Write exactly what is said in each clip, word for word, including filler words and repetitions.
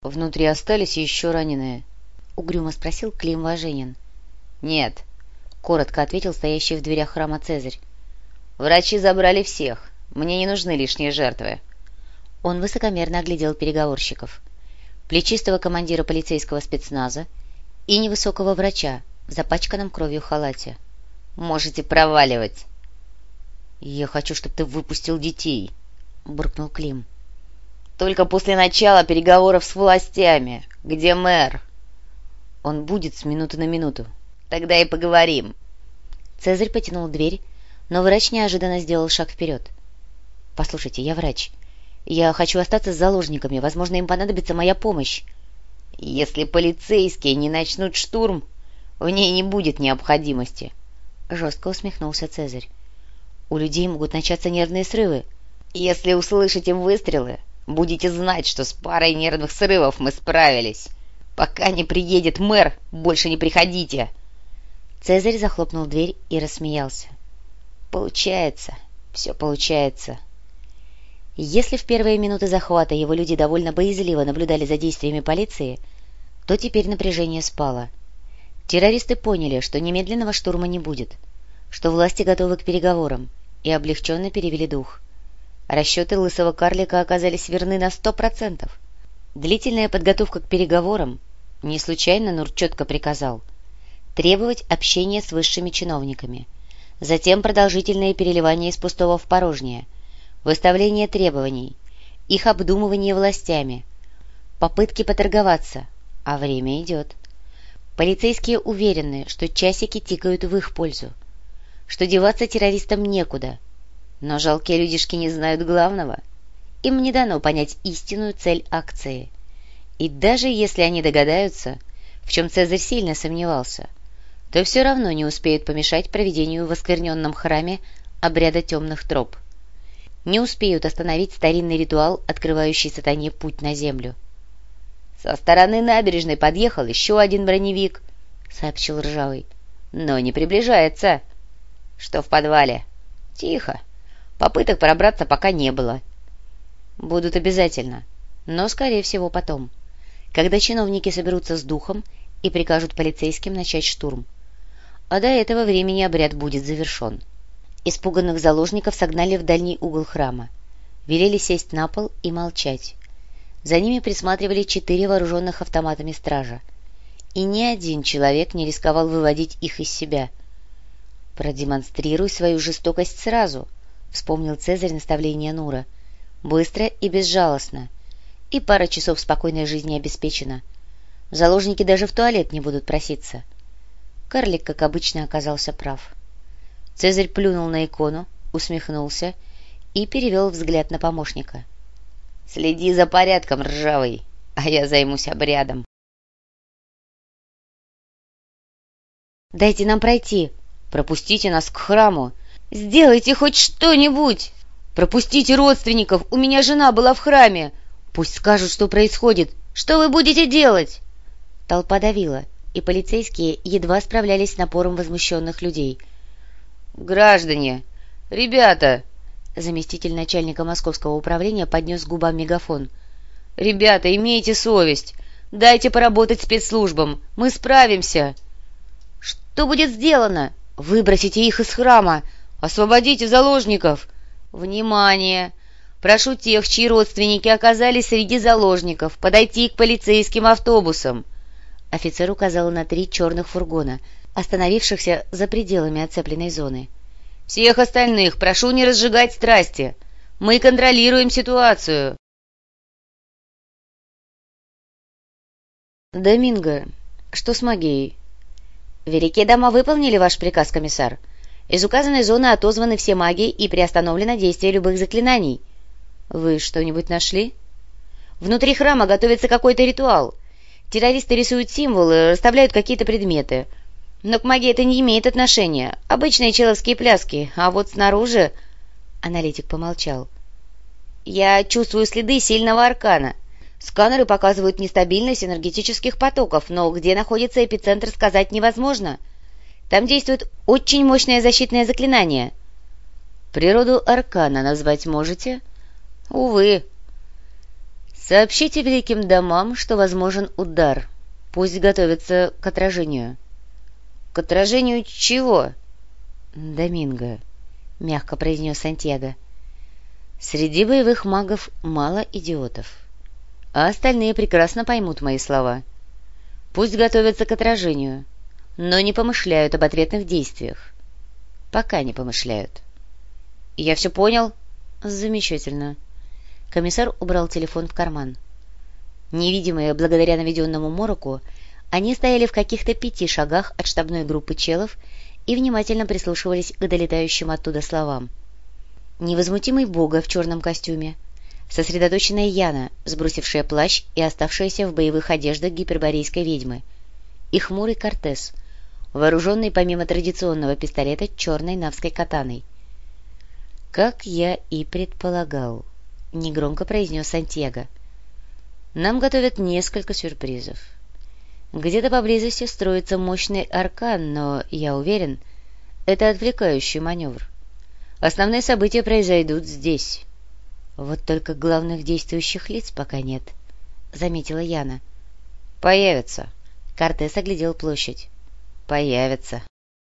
внутри остались еще раненые? — угрюмо спросил Клим Важенин. — Нет, — коротко ответил стоящий в дверях храма Цезарь. — Врачи забрали всех. Мне не нужны лишние жертвы. Он высокомерно оглядел переговорщиков. Плечистого командира полицейского спецназа и невысокого врача в запачканном кровью халате. — Можете проваливать. — Я хочу, чтобы ты выпустил детей, — буркнул Клим. — Только после начала переговоров с властями. Где мэр? — Он будет с минуты на минуту. — Тогда и поговорим. Цезарь потянул дверь, но врач неожиданно сделал шаг вперед. — Послушайте, я врач. Я хочу остаться с заложниками. Возможно, им понадобится моя помощь. — Если полицейские не начнут штурм, в ней не будет необходимости, — жестко усмехнулся Цезарь. — У людей могут начаться нервные срывы. — Если услышите выстрелы, будете знать, что с парой нервных срывов мы справились. Пока не приедет мэр, больше не приходите. Цезарь захлопнул дверь и рассмеялся. — Получается, все получается. Если в первые минуты захвата его люди довольно боязливо наблюдали за действиями полиции, то теперь напряжение спало. Террористы поняли, что немедленного штурма не будет, что власти готовы к переговорам, и облегченно перевели дух. Расчеты лысого карлика оказались верны на сто процентов. Длительная подготовка к переговорам, не случайно Нур четко приказал, требовать общения с высшими чиновниками, затем продолжительное переливание из пустого в порожнее, выставление требований, их обдумывание властями, попытки поторговаться, а время идет. Полицейские уверены, что часики тикают в их пользу, что деваться террористам некуда, но жалкие людишки не знают главного. Им не дано понять истинную цель акции. И даже если они догадаются, в чем Цезарь сильно сомневался, то все равно не успеют помешать проведению в оскверненном храме обряда темных троп. Не успеют остановить старинный ритуал, открывающий сатане путь на землю. — Со стороны набережной подъехал еще один броневик, — сообщил Ржавый. — Но не приближается. — Что в подвале? — Тихо. Попыток пробраться пока не было. — Будут обязательно, но, скорее всего, потом, когда чиновники соберутся с духом и прикажут полицейским начать штурм. А до этого времени обряд будет завершен. Испуганных заложников согнали в дальний угол храма, велели сесть на пол и молчать. За ними присматривали четыре вооруженных автоматами стража, и ни один человек не рисковал выводить их из себя. «Продемонстрируй свою жестокость сразу», — вспомнил Цезарь наставление Нура. «Быстро и безжалостно, и пара часов спокойной жизни обеспечена. Заложники даже в туалет не будут проситься». Карлик, как обычно, оказался прав. Цезарь плюнул на икону, усмехнулся и перевел взгляд на помощника. — Следи за порядком, Ржавый, а я займусь обрядом. — Дайте нам пройти. Пропустите нас к храму. Сделайте хоть что-нибудь. Пропустите родственников, у меня жена была в храме. Пусть скажут, что происходит. Что вы будете делать? Толпа давила, и полицейские едва справлялись с напором возмущенных людей. «Граждане! Ребята!» Заместитель начальника московского управления поднес к губам мегафон. «Ребята, имейте совесть! Дайте поработать спецслужбам! Мы справимся!» «Что будет сделано? Выбросите их из храма! Освободите заложников!» «Внимание! Прошу тех, чьи родственники оказались среди заложников, подойти к полицейским автобусам!» Офицер указал на три черных фургона, остановившихся за пределами оцепленной зоны. «Всех остальных прошу не разжигать страсти. Мы контролируем ситуацию». «Доминго, что с магией?» «Великие дома выполнили ваш приказ, комиссар. Из указанной зоны отозваны все маги и приостановлено действие любых заклинаний». «Вы что-нибудь нашли?» «Внутри храма готовится какой-то ритуал. Террористы рисуют символы, расставляют какие-то предметы. Но к магии это не имеет отношения. Обычные человские пляски. А вот снаружи...» Аналитик помолчал. «Я чувствую следы сильного аркана. Сканеры показывают нестабильность энергетических потоков, но где находится эпицентр, сказать невозможно. Там действует очень мощное защитное заклинание». «Природу аркана назвать можете?» «Увы». «Сообщите великим домам, что возможен удар. Пусть готовятся к отражению». «К отражению чего?» «Доминго», — мягко произнес Сантьяго. «Среди боевых магов мало идиотов, а остальные прекрасно поймут мои слова. Пусть готовятся к отражению, но не помышляют об ответных действиях. Пока не помышляют». «Я все понял». «Замечательно». Комиссар убрал телефон в карман. Невидимые благодаря наведенному мороку, они стояли в каких-то пяти шагах от штабной группы челов и внимательно прислушивались к долетающим оттуда словам. Невозмутимый Бога в черном костюме, сосредоточенная Яна, сбросившая плащ и оставшаяся в боевых одеждах гиперборейской ведьмы, и хмурый Кортес, вооруженный помимо традиционного пистолета черной навской катаной. «Как я и предполагал», — негромко произнес Сантьяго. «Нам готовят несколько сюрпризов. Где-то поблизости строится мощный аркан, но, я уверен, это отвлекающий маневр. Основные события произойдут здесь. Вот только главных действующих лиц пока нет», — заметила Яна. «Появятся». Кортес оглядел площадь. «Появятся».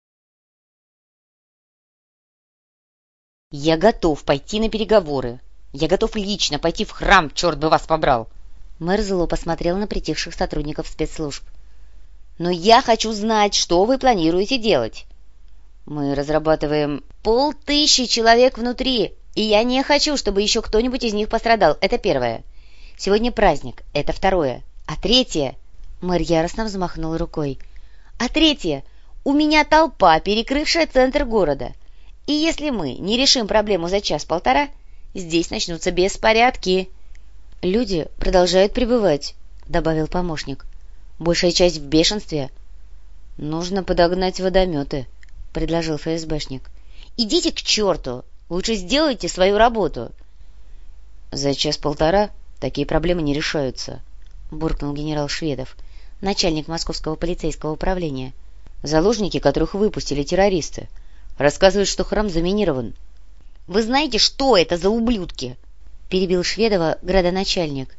«Я готов пойти на переговоры. Я готов лично пойти в храм, черт бы вас побрал!» Мэр зло посмотрел на притихших сотрудников спецслужб. «Но я хочу знать, что вы планируете делать. Мы разрабатываем полтысячи человек внутри, и я не хочу, чтобы еще кто-нибудь из них пострадал. Это первое. Сегодня праздник. Это второе. А третье...» Мэр яростно взмахнул рукой. «А третье... У меня толпа, перекрывшая центр города. И если мы не решим проблему за час-полтора, здесь начнутся беспорядки». «Люди продолжают прибывать», — добавил помощник. «Большая часть в бешенстве». «Нужно подогнать водометы», — предложил эф эс бэшник. «Идите к черту! Лучше сделайте свою работу». «За час-полтора такие проблемы не решаются», — буркнул генерал Шведов, начальник московского полицейского управления. «Заложники, которых выпустили террористы, рассказывают, что храм заминирован». «Вы знаете, что это за ублюдки?» — перебил Шведова градоначальник.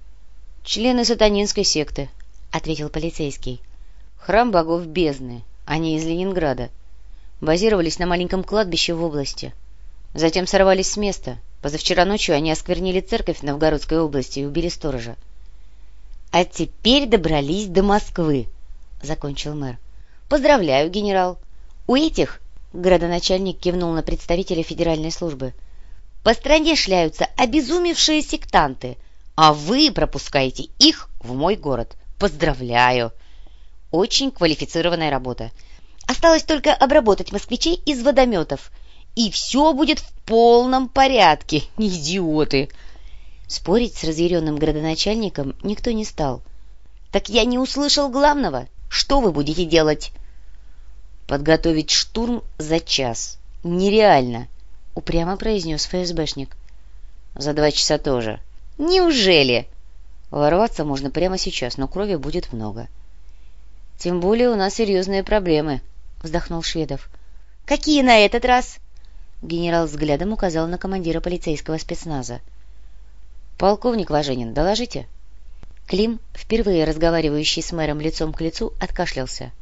«Члены сатанинской секты», — ответил полицейский. «Храм богов бездны, они из Ленинграда. Базировались на маленьком кладбище в области. Затем сорвались с места. Позавчера ночью они осквернили церковь в Новгородской области и убили сторожа». «А теперь добрались до Москвы», — закончил мэр. «Поздравляю, генерал. У этих...» — градоначальник кивнул на представителя федеральной службы. «По стране шляются обезумевшие сектанты, а вы пропускаете их в мой город. Поздравляю! Очень квалифицированная работа. Осталось только обработать москвичей из водометов, и все будет в полном порядке, идиоты!» Спорить с разъяренным градоначальником никто не стал. «Так я не услышал главного. Что вы будете делать?» «Подготовить штурм за час. Нереально», — упрямо произнес эф эс бэшник. «За два часа тоже». «Неужели?» «Ворваться можно прямо сейчас, но крови будет много». «Тем более у нас серьезные проблемы», — вздохнул Шведов. «Какие на этот раз?» Генерал взглядом указал на командира полицейского спецназа. «Полковник Важенин, доложите». Клим, впервые разговаривающий с мэром лицом к лицу, откашлялся.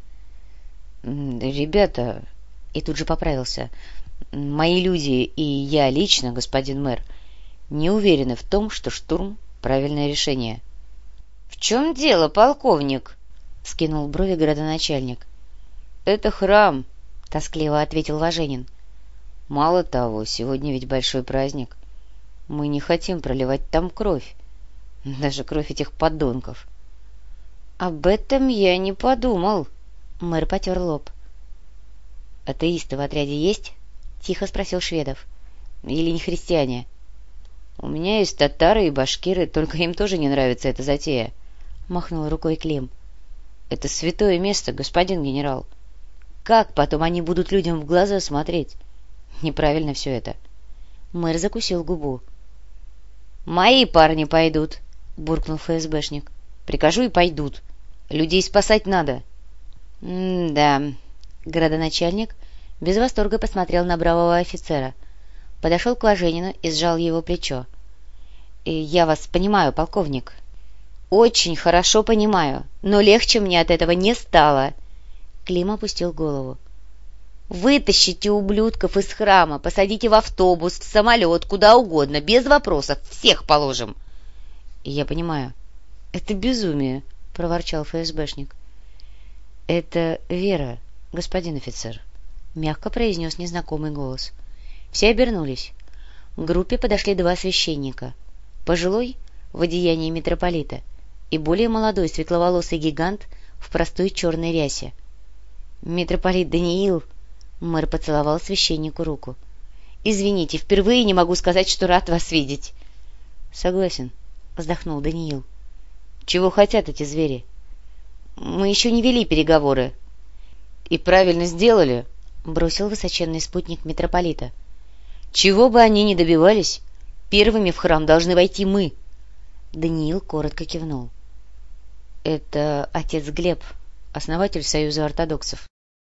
«Ребята...» И тут же поправился. «Мои люди и я лично, господин мэр, не уверены в том, что штурм — правильное решение». «В чем дело, полковник?» — скинул брови градоначальник. «Это храм», — тоскливо ответил Важенин. «Мало того, сегодня ведь большой праздник. Мы не хотим проливать там кровь, даже кровь этих подонков». «Об этом я не подумал», — мэр потер лоб. «Атеисты в отряде есть?» — тихо спросил Шведов. «Или не христиане?» «У меня есть татары и башкиры, только им тоже не нравится эта затея», — махнул рукой Клим. «Это святое место, господин генерал. Как потом они будут людям в глаза смотреть? Неправильно все это». Мэр закусил губу. «Мои парни пойдут», — буркнул эф эс бэшник. «Прикажу и пойдут. Людей спасать надо». «М-да». Градоначальник без восторга посмотрел на бравого офицера, подошел к Важенину и сжал его плечо. Я вас понимаю, полковник. Очень хорошо понимаю, но легче мне от этого не стало. Клим опустил голову. Вытащите ублюдков из храма, посадите в автобус, в самолет, куда угодно, без вопросов, всех положим. Я понимаю. Это безумие, проворчал ФСБшник. Это Вера, господин офицер, мягко произнес незнакомый голос. Все обернулись. К группе подошли два священника. Пожилой, в одеянии митрополита, и более молодой светловолосый гигант в простой черной рясе. «Митрополит Даниил!» — мэр поцеловал священнику руку. «Извините, впервые не могу сказать, что рад вас видеть». «Согласен», — вздохнул Даниил. «Чего хотят эти звери?» «Мы еще не вели переговоры». «И правильно сделали», — бросил высоченный спутник митрополита. «Чего бы они ни добивались, первыми в храм должны войти мы». Даниил коротко кивнул. «Это отец Глеб, основатель Союза ортодоксов».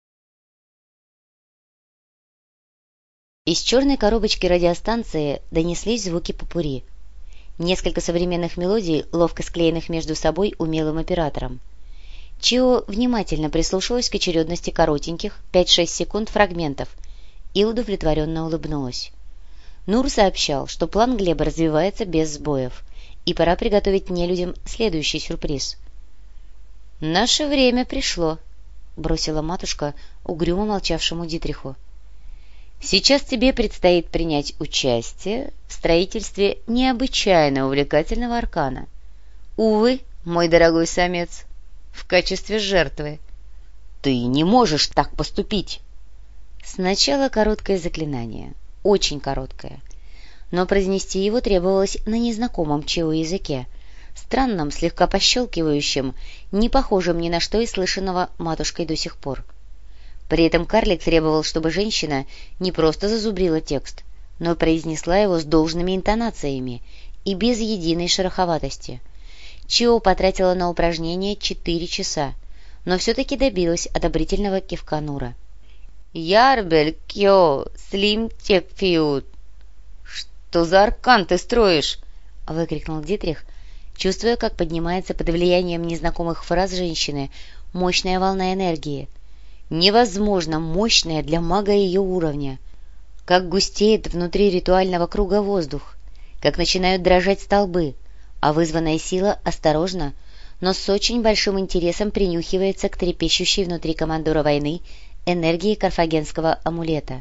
Из черной коробочки радиостанции донеслись звуки попурри. Несколько современных мелодий, ловко склеенных между собой умелым оператором. Чио внимательно прислушалась к очередности коротеньких пять-шесть секунд фрагментов и удовлетворенно улыбнулась. Нур сообщал, что план Глеба развивается без сбоев, и пора приготовить нелюдям следующий сюрприз. «Наше время пришло», — бросила матушка угрюмо молчавшему Дитриху. «Сейчас тебе предстоит принять участие в строительстве необычайно увлекательного аркана. Увы, мой дорогой самец, в качестве жертвы. Ты не можешь так поступить!» Сначала короткое заклинание, очень короткое, но произнести его требовалось на незнакомом Чио языке, странном, слегка пощелкивающем, не похожем ни на что и слышанного матушкой до сих пор. При этом карлик требовал, чтобы женщина не просто зазубрила текст, но произнесла его с должными интонациями и без единой шероховатости. Чио потратила на упражнение четыре часа, но все-таки добилась одобрительного кивка Нура. «Ярбель кё, слим тек фиут!» «Что за аркан ты строишь?» — выкрикнул Дитрих, чувствуя, как поднимается под влиянием незнакомых фраз женщины мощная волна энергии. Невозможно мощная для мага ее уровня. Как густеет внутри ритуального круга воздух, как начинают дрожать столбы, а вызванная сила осторожно, но с очень большим интересом принюхивается к трепещущей внутри командора войны энергии карфагенского амулета.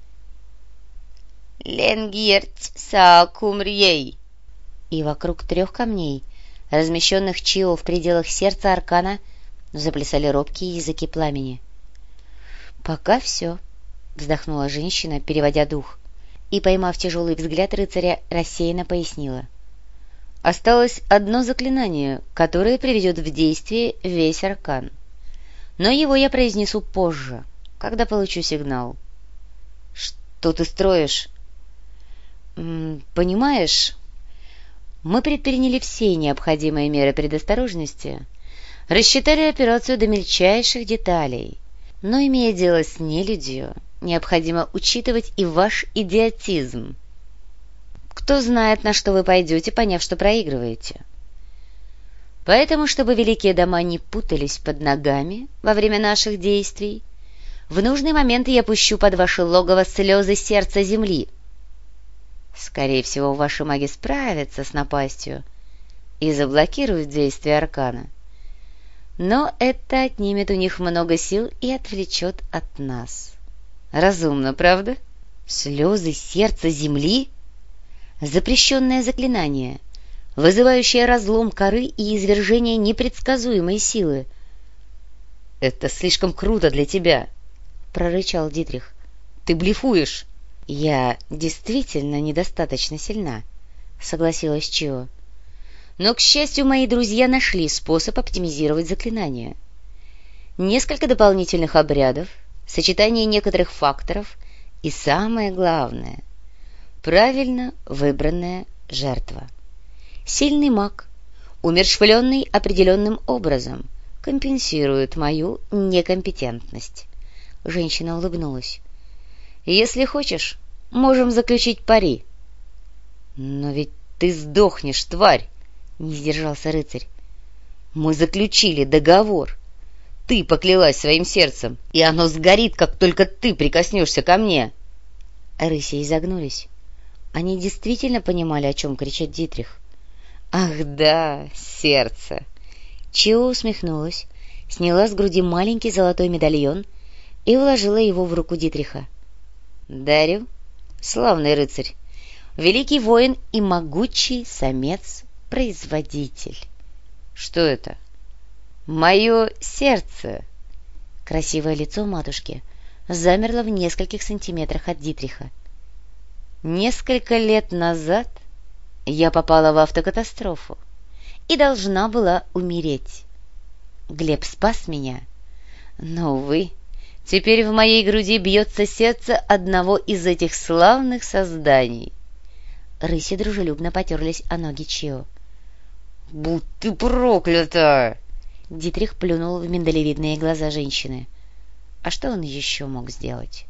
«Ленгирть саакумрьей!» И вокруг трех камней, размещенных Чио в пределах сердца аркана, заплясали робкие языки пламени. «Пока все», — вздохнула женщина, переводя дух, и, поймав тяжелый взгляд рыцаря, рассеянно пояснила. «Осталось одно заклинание, которое приведет в действие весь аркан. Но его я произнесу позже, когда получу сигнал». «Что ты строишь?» М -м, «Понимаешь, мы предприняли все необходимые меры предосторожности, рассчитали операцию до мельчайших деталей». Но, имея дело с нелюдью, необходимо учитывать и ваш идиотизм. Кто знает, на что вы пойдете, поняв, что проигрываете. Поэтому, чтобы великие дома не путались под ногами во время наших действий, в нужный момент я пущу под ваше логово слезы сердца земли. Скорее всего, ваши маги справятся с напастью и заблокируют действие аркана. Но это отнимет у них много сил и отвлечет от нас. Разумно, правда? Слезы сердца земли? Запрещенное заклинание, вызывающее разлом коры и извержение непредсказуемой силы. — Это слишком круто для тебя, — прорычал Дитрих. — Ты блефуешь. — Я действительно недостаточно сильна, — согласилась Чио. Но, к счастью, мои друзья нашли способ оптимизировать заклинание. Несколько дополнительных обрядов, сочетание некоторых факторов и, самое главное, правильно выбранная жертва. Сильный маг, умерщвленный определенным образом, компенсирует мою некомпетентность. Женщина улыбнулась. «Если хочешь, можем заключить пари». «Но ведь Ты сдохнешь, тварь! — не сдержался рыцарь. Мы заключили договор. Ты поклялась своим сердцем, и оно сгорит, как только ты прикоснешься ко мне. Рыси изогнулись. Они действительно понимали, о чем кричит Дитрих. «Ах да, сердце!» Чио усмехнулась, сняла с груди маленький золотой медальон и вложила его в руку Дитриха. «Дарю, славный рыцарь, великий воин и могучий самец-производитель». «Что это?» «Мое сердце!» Красивое лицо матушки замерло в нескольких сантиметрах от Дитриха. «Несколько лет назад я попала в автокатастрофу и должна была умереть. Глеб спас меня, но, увы, теперь в моей груди бьется сердце одного из этих славных созданий». Рыси дружелюбно потерлись о ноги Чио. «Будь ты проклята!» Дитрих плюнул в миндалевидные глаза женщины. А что он еще мог сделать?